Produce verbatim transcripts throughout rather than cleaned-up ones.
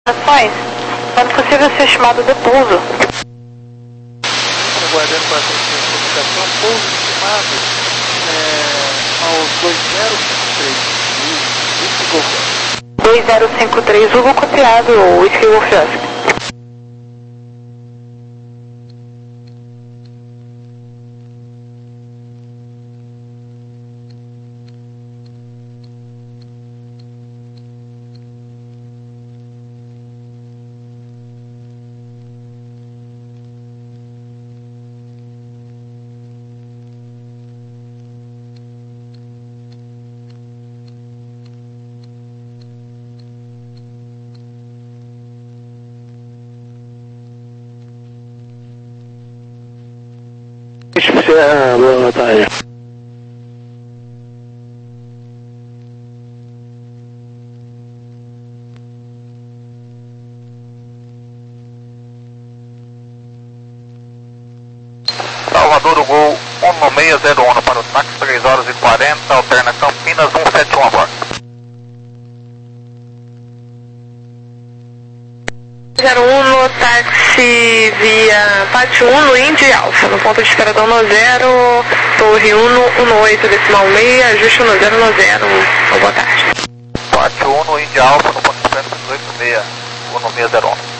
Ações, quando possível ser chamado de pouso. Aguardando para a comunicação, pouso estimado é, aos dois zero cinco três. dois zero cinco três, Hugo copiado, Whisky Wolf Oscar. Ah, boa tarde. Salvador, o gol um seis zero um para o táxi, três horas e quarenta, alterna Campinas um sete um a bordo. zero um no táxi via Pátio um no Indy Alfa, no ponto de esperador no zero, Torre um no um oito decimal seis, ajuste no zero no zero, boa tarde. Pátio um no Indy Alfa, no ponto de esperador dezoito seis, um seis zero um.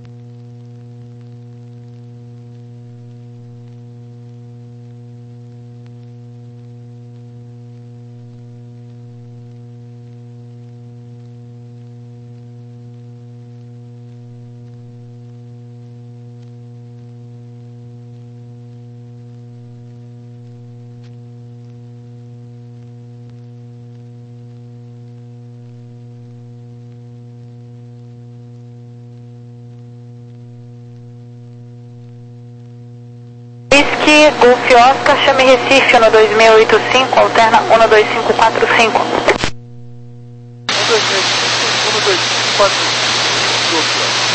Whisky Golf Oscar, chame Recife no dois seis oito cinco, alterna um dois cinco quatro cinco. um dois seis cinco, um dois cinco quatro cinco.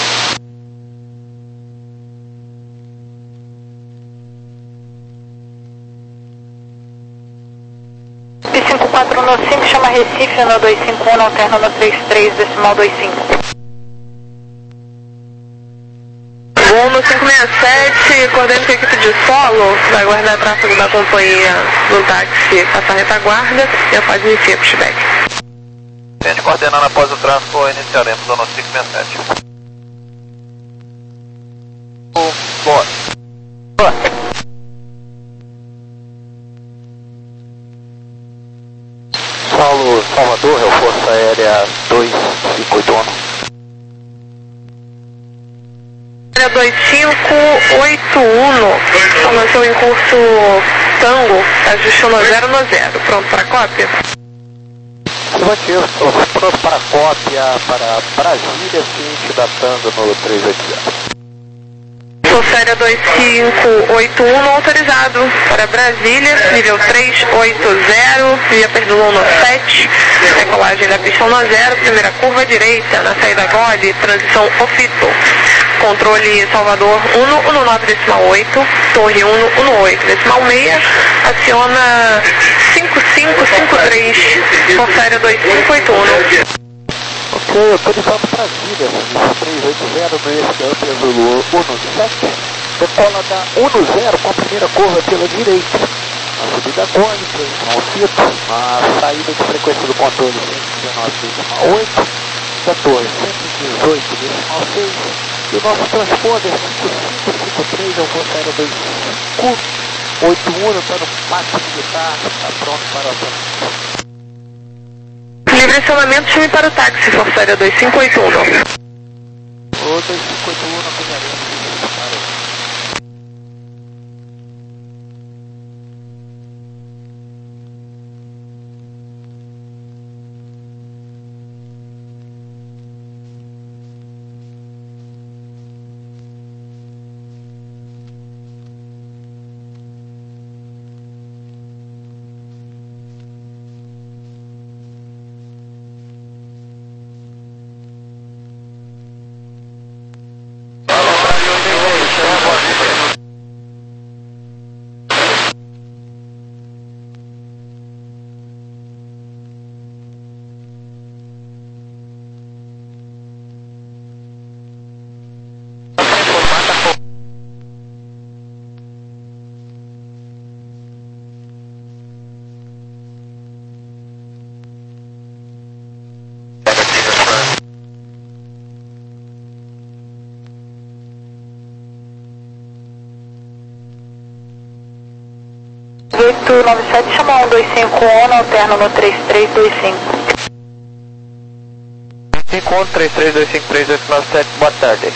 cinco quatro um cinco, chama Recife no dois cinco um, alterna no três três decimal vinte e cinco. Gol no cinco seis sete, coordeno com a equipe de solo, vai guardar tráfego da companhia do táxi, passar a retaguarda e após iniciar pushback. Tente coordenando após o tráfego, iniciaremos o nosso cinco seis sete. Bora. Saulo, Salvador, reforço aérea dois cinco oito um. dois cinco oito um, formação em curso Tango, ajuste no zero no zero, pronto para cópia? Afirmativo, pronto para cópia para Brasília, ciente da Tango no três oito zero. Força dois cinco oito um não autorizado para Brasília, nível três oito zero, via Perdulon no sete, decolagem da pista no zero, primeira curva direita, na saída Gole, transição Ofito. Controle Salvador um no um nove decimal oito, Torre um no um oito decimal seis, aciona cinco cinco cinco três, Força Aérea dois cinco oito um. Ok, autorizado Brasília, três oito zero, no esse pelo um sete, decola da um zero com a primeira curva pela direita. A subida Gole, transição Ofito, a saída de frequência do controle cento e dezenove decimal oito, da torre cento e dezoito decimal seis, e o nosso transponder cinco cinco cinco três é o Força Aérea dois cinco oito um, está no pátio militar, está pronto para a Livre acionamento, chame para o táxi, Força Aérea dois cinco oito um. O dois cinco oito um na pegaremos. oito nove sete, chama um dois cinco um, alterno no três três dois cinco. cinco um três três dois cinco três oito nove sete, boa tarde.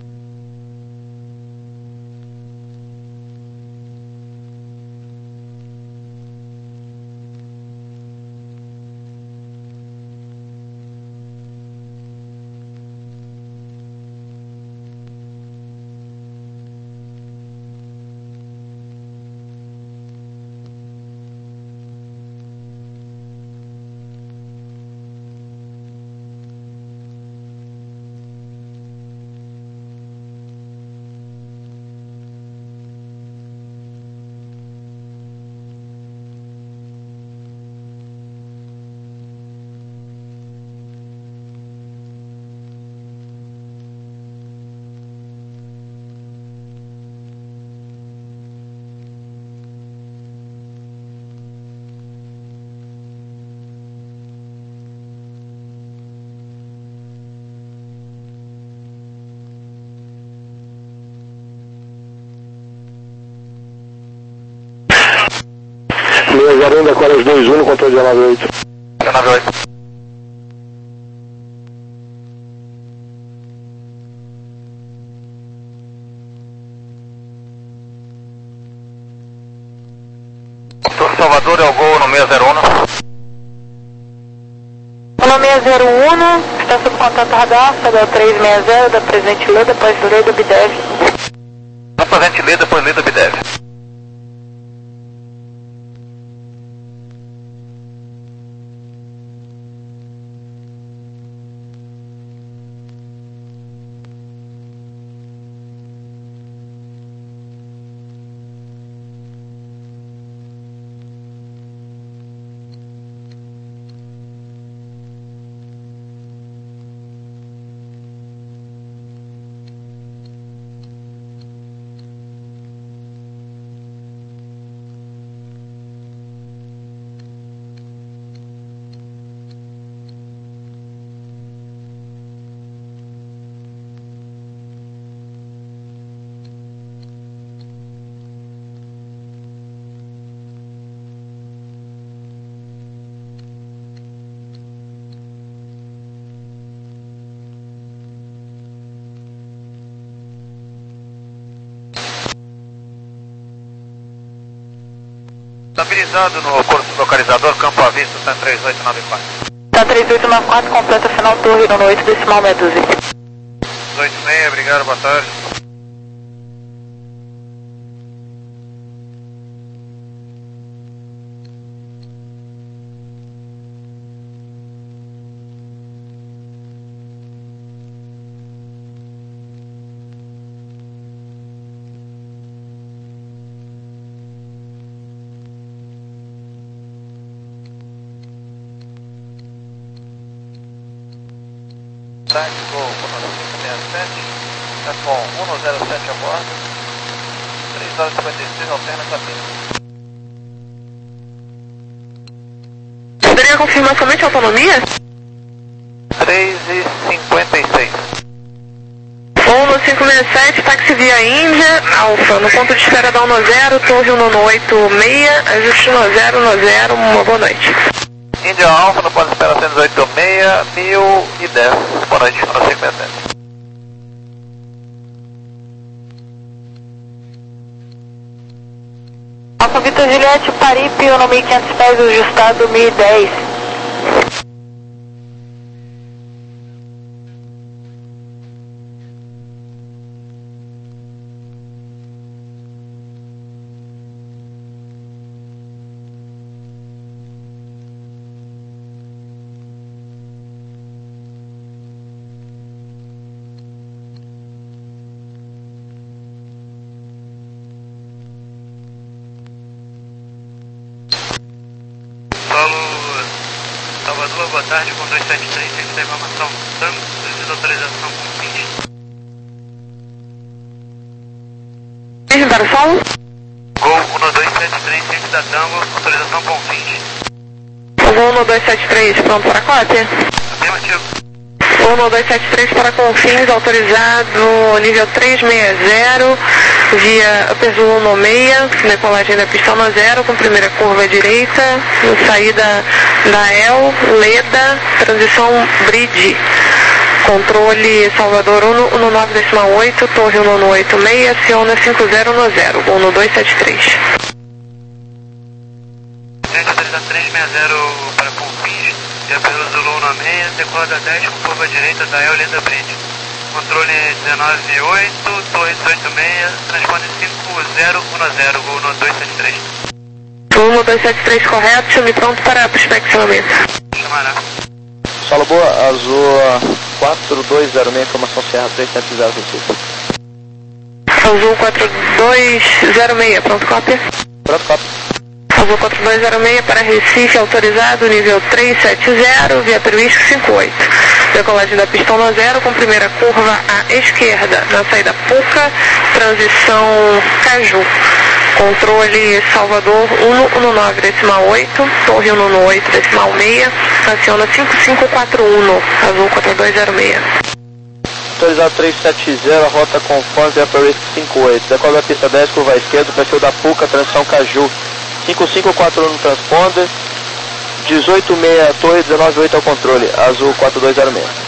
zero um da Coras dois um no controle de nove oito. nove oito. Salvador é o gol no seis zero um. No seis zero um, está sob contato radar, Sadal três seis zero, da presente Leda, depois Leda, Bidev. Da presente Leda, depois Leda, Bidev. Estabilizado no curso localizador, campo à vista, está em três oito nove quatro. Está três oito nove quatro, completa final torre no oito, decimal meia dúzia. oito seis, obrigado, boa tarde. Tarde, gol um seis sete, está com um zero sete a bordo, três horas e cinquenta e seis, alterna cabine. Poderia confirmar somente a autonomia? três e cinquenta e seis. Voo no cinco seis sete, táxi via Índia, Alfa, no ponto de espera da um zero, torre um oito seis, ajuste um zero um zero, uma boa noite. Índia Alfa, no ponto de espera cento e oito seis, mil e dez. Boa noite, no cinco seis sete. Alfa Vitor Juliette, Paripe, no mil e quinhentos pés, ajustado mil e dez. Salvador, boa tarde, com dois sete três, tem da informação, tango, precisa autorização com vinte. Mesmo para o som? Gol um dois sete três, tem da tango, autorização com vinte. Voo um dois sete três, pronto para a cópia? Afirmativo. um dois sete três para Confins, autorizado nível três seis zero, via Upper Zulu no meia, decolagem da pista no zero, com primeira curva à direita, saída da El, Leda, transição Bridge. Controle Salvador um nove decimal oito, Torre um oito seis, aciona cinco zero no zero, um dois sete três. Gente, autoriza três seis zero para Confins, via Upper Zulu um seis, decola da dez com curva à direita da El, Leda Bridge. Controle dezenove oito, Torre dezoito seis, transpone cinco zero um zero, um dois sete três. um dois sete três correto, chame pronto para inspecionamento. Chamará. Solo boa, azul quatro dois zero seis, informação Serra três sete zero Recife. Azul quatro dois zero seis, pronto, cópia? Pronto, cópia. Azul quatro dois zero seis para Recife, autorizado nível três sete zero, via Peruísco cinco oito. Decolagem da pista no zero, com primeira curva à esquerda, na saída Puca, transição Caju. Controle Salvador um nove decimal oito, Torre um oito decimal seis, aciona cinco cinco quatro um, Azul quatro dois zero seis. Autorizado três sete zero, rota conforme via Peruísco cinco oito. Decola da pista dez, curva à esquerda, perfil da Puca, transição Caju. cinco cinco quatro um no transponder, dezoito seis Torre, dezenove oito ao controle, Azul quatro dois zero seis.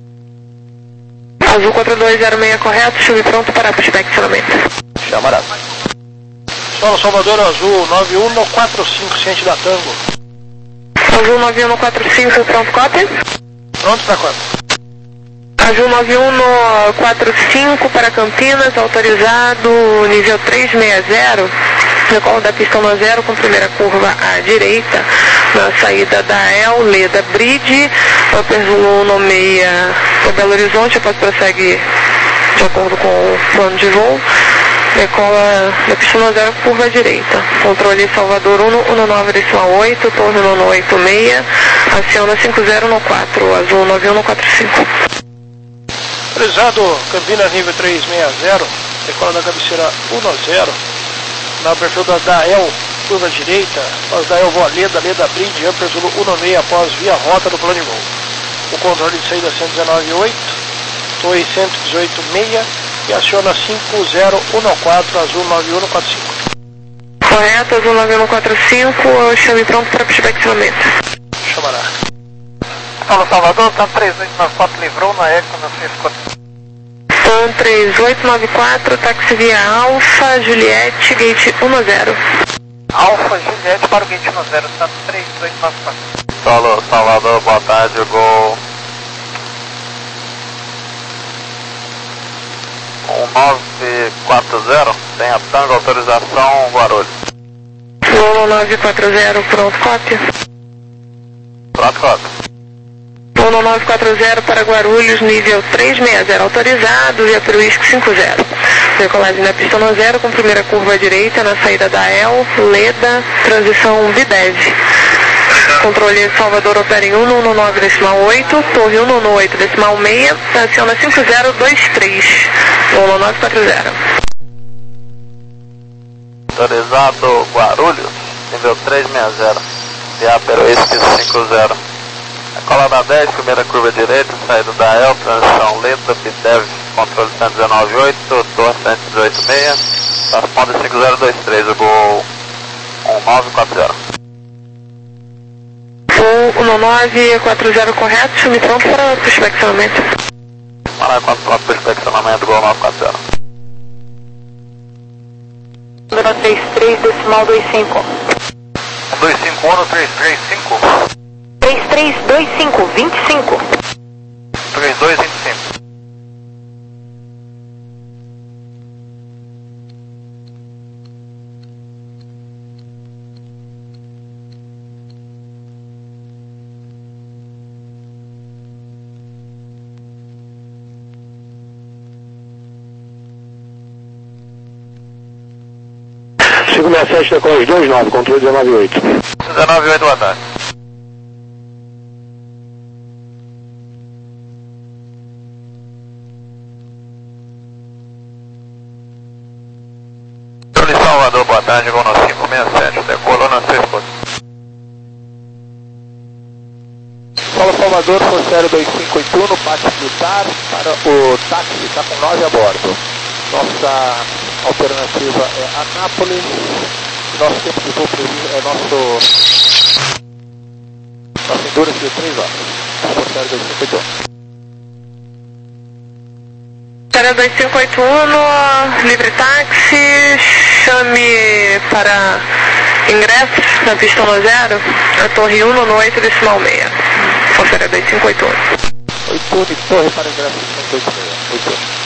Azul quatro dois zero seis correto, chame pronto para inspecionamento. Chamará. Solo Salvador Azul nove um quatro cinco, ciente da Tango. Azul nove um quatro cinco, pronto, cópia? Pronto para quando? Azul nove um quatro cinco para Campinas, autorizado nível três seis zero, decola da pista no zero, com primeira curva à direita, na saída da El, Leda Bridge, Upper Zulu no meia para Belo Horizonte, depois prossegue de acordo com o plano de voo. Decola da pista no zero, curva à direita. Controle Salvador um nove decimal oito, Torre um oito seis, aciona cinco zero no quatro, Azul nove um quatro cinco. Autorizado Campinas nível três seis zero, decola da cabeceira um zero, na perfil da Dael, curva à direita, após Dael voa Leda, Leda Bridge, Upper Zulu um seis após via rota do plano de voo. O controle de saída cento e dezenove oito, Torre cento e dezoito seis, e aciona cinco zero um quatro, Azul nove um quatro cinco. Correto, Azul nove um quatro cinco, chame pronto para inspecionamento. Chamará. Solo Salvador, tá três oito nove quatro, livrou na Eco, na Cisco. Tom três oito nove quatro, táxi via Alfa, Juliette, gate um zero. Alfa, Juliette para o gate um zero, tá três oito nove quatro. Solo Salvador, boa tarde, Gol um nove quatro zero, tem a Tango, autorização Guarulhos. um nove quatro zero, pronto, cópia? Pronto, cópia. um nove quatro zero para Guarulhos, nível três seis zero, autorizado, via Peruísco cinco zero. Decolagem da pista no zero, com primeira curva à direita, na saída da El, Leda, transição Bidev. Controle Salvador opera em um nove decimal oito, Torre um oito decimal seis, aciona cinco zero dois três, um nove quatro zero. Autorizado Guarulhos, nível três seis zero, via Peruísco cinco zero. Cola da dez, primeira curva direita, saída da El, transição Leda, Bidev, controle cento e dezenove oito, Torre cento e dezoito seis, transponder cinco zero dois três, o Gol um nove quatro zero. um nove quatro zero correto, chame pronto para o inspecionamento. Maravilha, pronto para o inspecionamento, Gol nove quatro zero. Número três três decimal dois cinco. dois cinco um, três três cinco. três três dois cinco, vinte e cinco. três dois vinte e cinco. cinco seis sete, decola dois nove, controle dezenove oito. dezenove oito, boa tarde. Salvador, boa tarde, Gol no cinco seis sete, decolou na Cisco. Solo Salvador Salvador, Forcério dois cinco oito um, bate militar para o táxi, está com nove a bordo. Nossa alternativa é Anápolis, nosso tempo de voo previsto é nosso, nossa endurance de três horas. Forcério dois cinco oito um. Forcério dois cinco oito um, livre táxi, chame para ingressos na pista um zero, a torre um no oito decimal seis. Forcério dois cinco oito um. oito um de torre para ingressos cinco oito seis. oito um.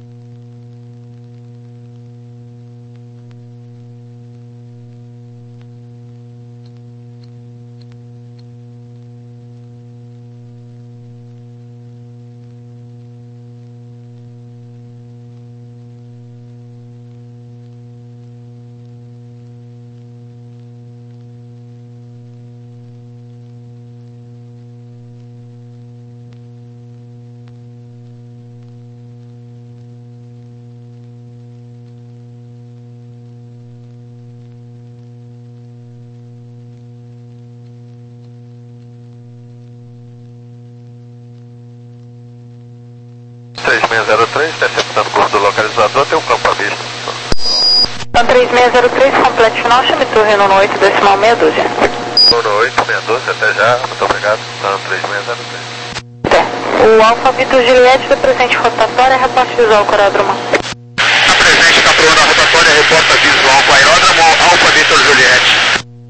três seis zero três, interceptando o curso do localizador, tem um campo à vista. Então três seis zero três, complete final, chame torre no oito decimal meia dúzia. no oito, meia dúzia, até já, muito obrigado. Então três seis zero três. É. O Alfa Vitor Juliette do presente rotatória, reporte visual com aeródromo. A presente capturando a rotatória, reporta visual com aeródromo, Alfa Vitor Juliette.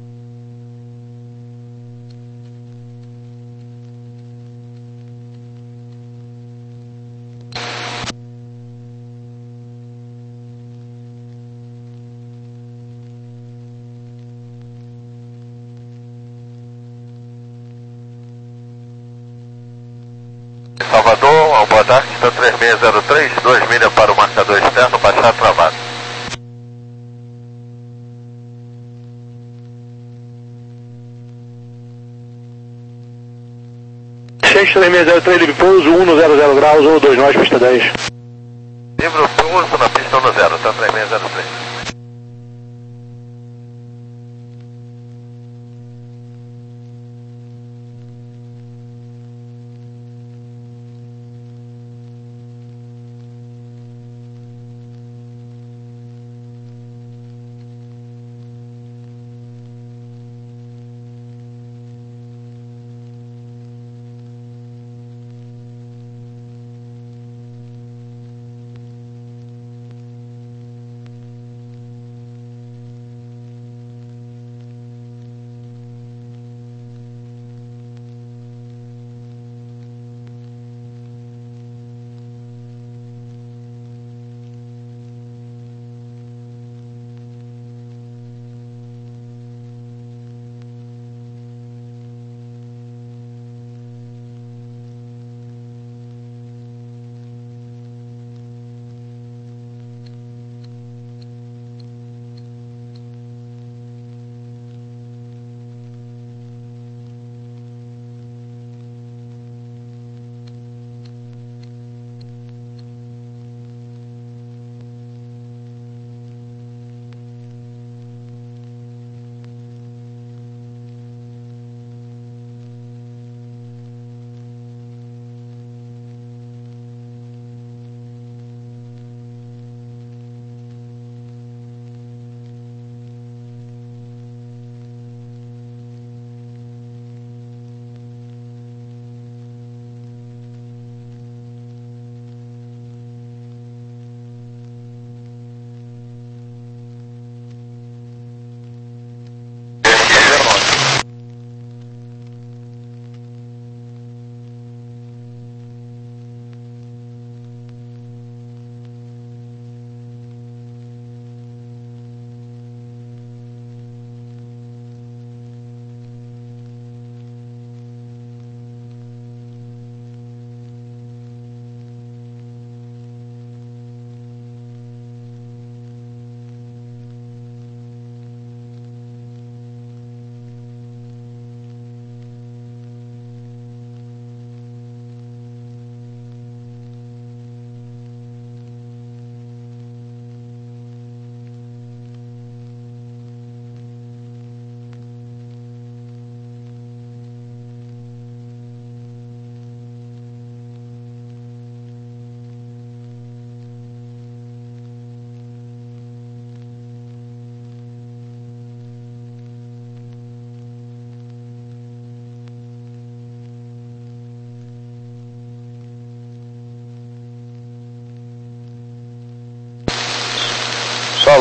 Salvador, ao boa tarde, está três seis zero três, duas milhas para o marcador externo, baixar travado. três seis zero três, livre pouso, um no zero zero graus, ou dois nós, pista dez. Livre pouso na pista um zero, está três seis zero três.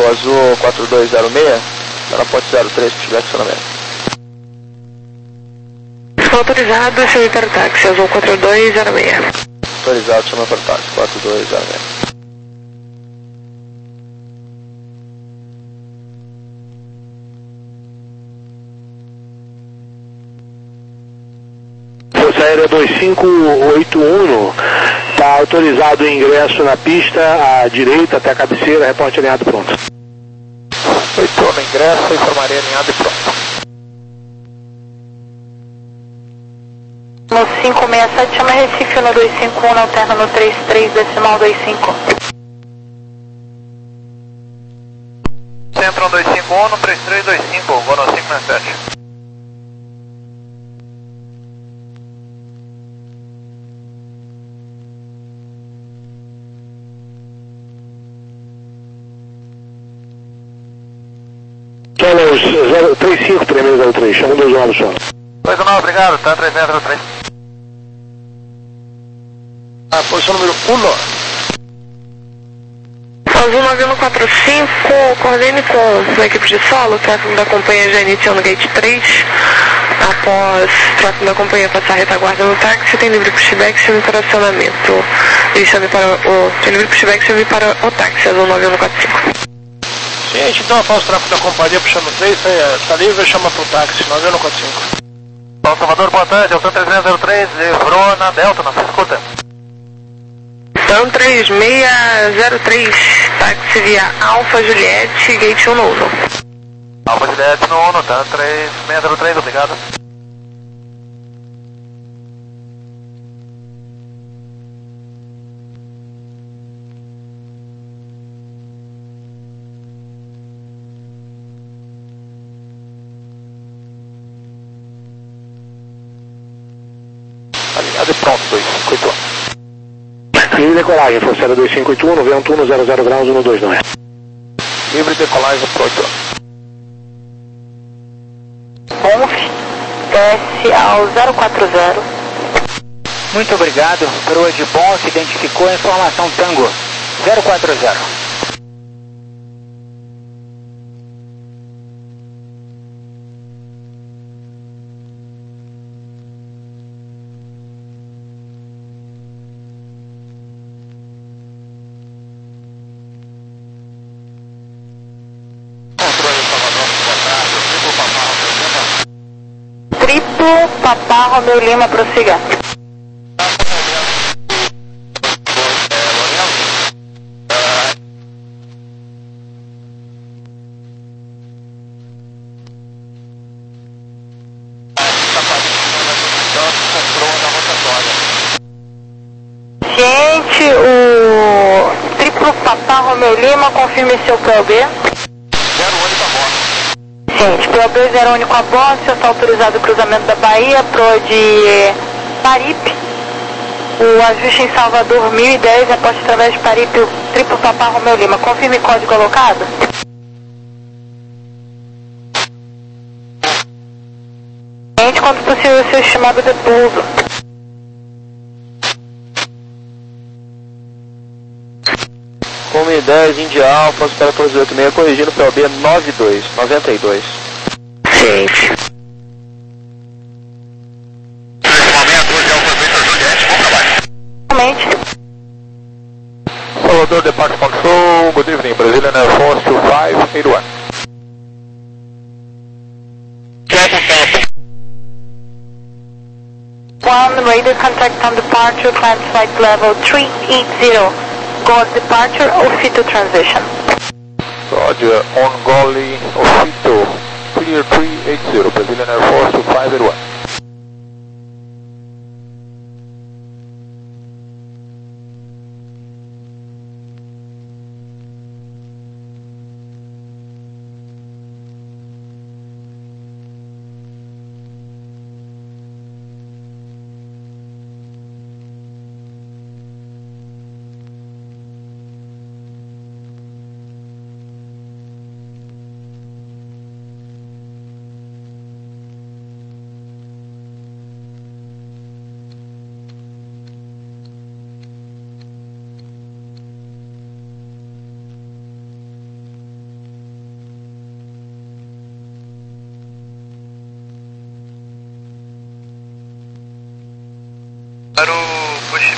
o Azul quatro dois zero seis, está na ponte zero três, para chegar estacionamento. Autorizado, chame para o táxi, Azul quatro dois zero seis. Autorizado, chama para o táxi, quatro dois zero seis. Força Aérea dois cinco oito um, está autorizado o ingresso na pista à direita até a cabeceira, reporte alinhado pronto. oito um, ingresso, informarei alinhado e pronto. No cinco seis sete, chama Recife no dois cinco um, alterna no três três, decimal dois cinco. Centro dois cinco um no três três dois cinco, vou no cinco seis sete. Solos três cinco, três seis zero três, chama dois nove só. dois nove, obrigado, tá três seis zero três. Ah, posição número um. Azul nove um quatro cinco, coordene com a equipe de solo, o tráfego da companhia já iniciou no gate três. Após o tráfego da companhia passar a retaguarda no táxi, tem livre pushback, chame para acionamento. E chame para o... tem livre pushback, chame para o táxi, Azul nove um quatro cinco. Gente, então após o tráfego da companhia puxando três, está livre, chama para o táxi, nove um quatro cinco. Paulo Salvador, boa tarde, Altan três seis zero três, livrou na Delta, não se escuta. Então três seis zero três, táxi via Alfa Juliette, gate um no Uno. Alfa Juliette no Uno, tá três seis zero três, obrigado. Alinhado e pronto, dois cinco oito um. Livre decolagem, Força Aérea dois cinco oito um, no vento um, zero zero graus, um dois nove. Livre decolagem para oito um. Conf, desce ao zero quatro zero. Muito obrigado, Perua de Bom se identificou a informação Tango zero quatro zero. Triplo Papá Romeu Lima, prossiga. Ciente, o triplo Papá Romeu Lima, confirme seu P O B. Gente, P O B zero único a bordo, já está autorizado o cruzamento da Bahia, Pro de Paripe. O ajuste em Salvador mil e dez, aposta através de Paripe, o triplo Papá Romeu Lima. Confirme código alocado. Gente, quanto possível seu estimado de pouso. Com dez, India Alfa, espera quatorze oito seis, corrigindo o P O B nove dois, noventa e dois. Gente. Realmente. Salvador Departure Control, good evening, Brazilian Air Force two five eight one. One, radar contact on departure, climb flight level three eight zero. Go departure, Ofito transition. Roger, on Goli, Ofito, clear three eight zero, Brazilian Air Force two five eight one.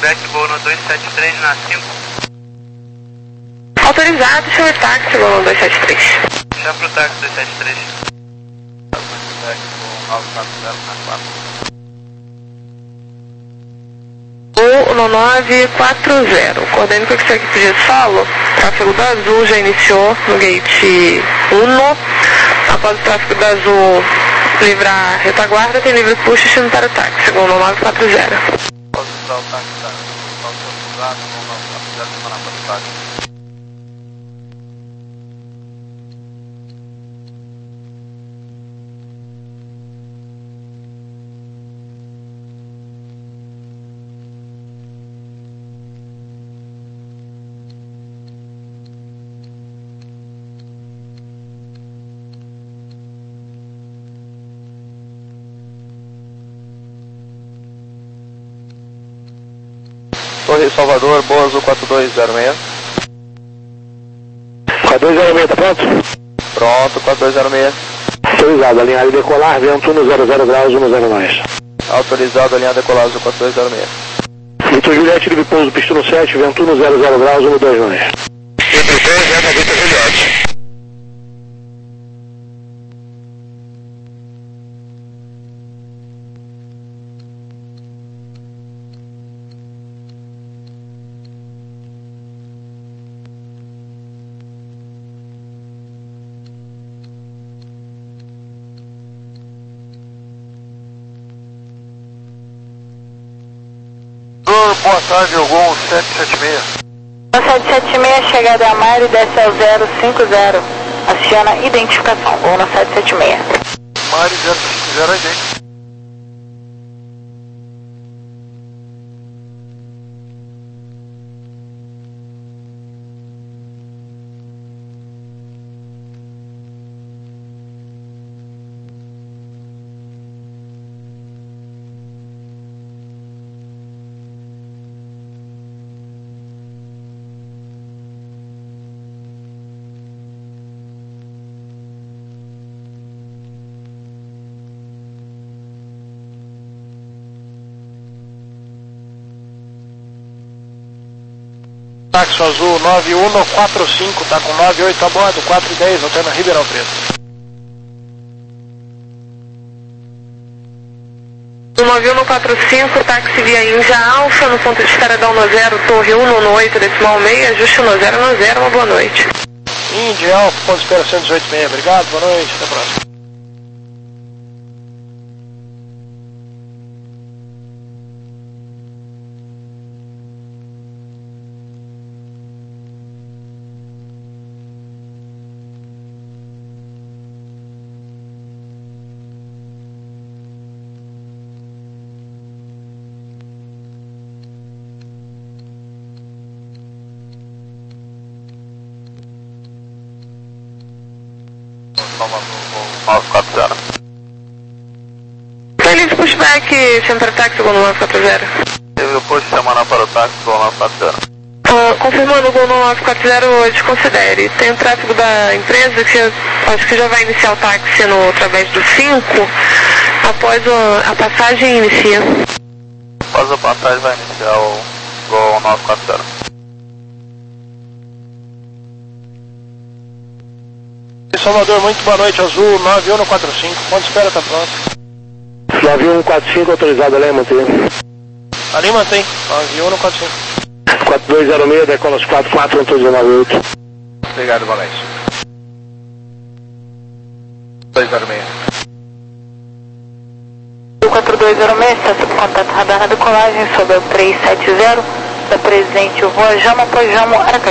feedback voo no dois sete três na cinco. Autorizado, chama táxi, voo no dois sete três. Chama pro táxi dois sete três. Feedback voo nove quatro zero na quatro. Voo no nove quatro zero. Coordene com a equipe de solo. Tráfego da Azul já iniciou no gate um. Após o tráfego da Azul livrar a retaguarda, tem livre push destino para o táxi, voo no nove quatro zero. Posso usar o táxi, tá? Posso usar o nove quatro zero para o táxi. Torre Salvador, Boa Azul quatro dois zero seis. quatro dois zero seis, tá pronto? Pronto, quatro dois zero seis. Autorizado, alinhado e decolar, vento um zero zero graus, um zero nós. Autorizado, alinhado e decolar, Azul quatro dois zero seis. Vitor Juliette, livre pouso, pista no sete, vento um zero zero graus, um dois nós. Vitor Juliette, Vitor Juliette. Boa tarde, Ogum sete sete seis. sete sete seis, chegada a Mário, desce ao zero cinco zero. Aciona identificação, voo no sete sete seis. Mário zero cinco zero, idêntico. Táxi Azul nove um quatro cinco, tá com nove oito a bordo, quatro e dez, voltando a Ribeirão Preto. nove um quatro cinco, táxi via Índia Alfa, no ponto de Estaradão no zero, torre um no oito, decimal seis, ajuste no zero no zero, uma boa noite. Índia Alfa, ponto de espera cento e dezoito seis, obrigado, boa noite, até a próxima. nove quatro zero. Tem livre pushback, chama para o táxi, voo no nove quatro zero. Teve o push semana para o táxi, voo nove quatro zero. Uh, confirmando o voo no nove quatro zero, desconsidere. Tem o tráfego da empresa que acho que já vai iniciar o táxi no através do cinco, após o, a passagem inicia. Após a passagem vai iniciar o voo nove quatro zero. Salvador, muito boa noite, Azul nove um quatro cinco, ponto de espera tá pronto. nove um quatro cinco, autorizado, ali mantém. Ali mantém, nove um quatro cinco. quatro dois zero seis, decola os quatro quatro, dezenove oito. Obrigado, Valência. dois zero seis. quatro dois zero seis, está sob contato radar na decolagem sobre o três sete zero, está presente o Voajamo, Pojamo, Aracaju.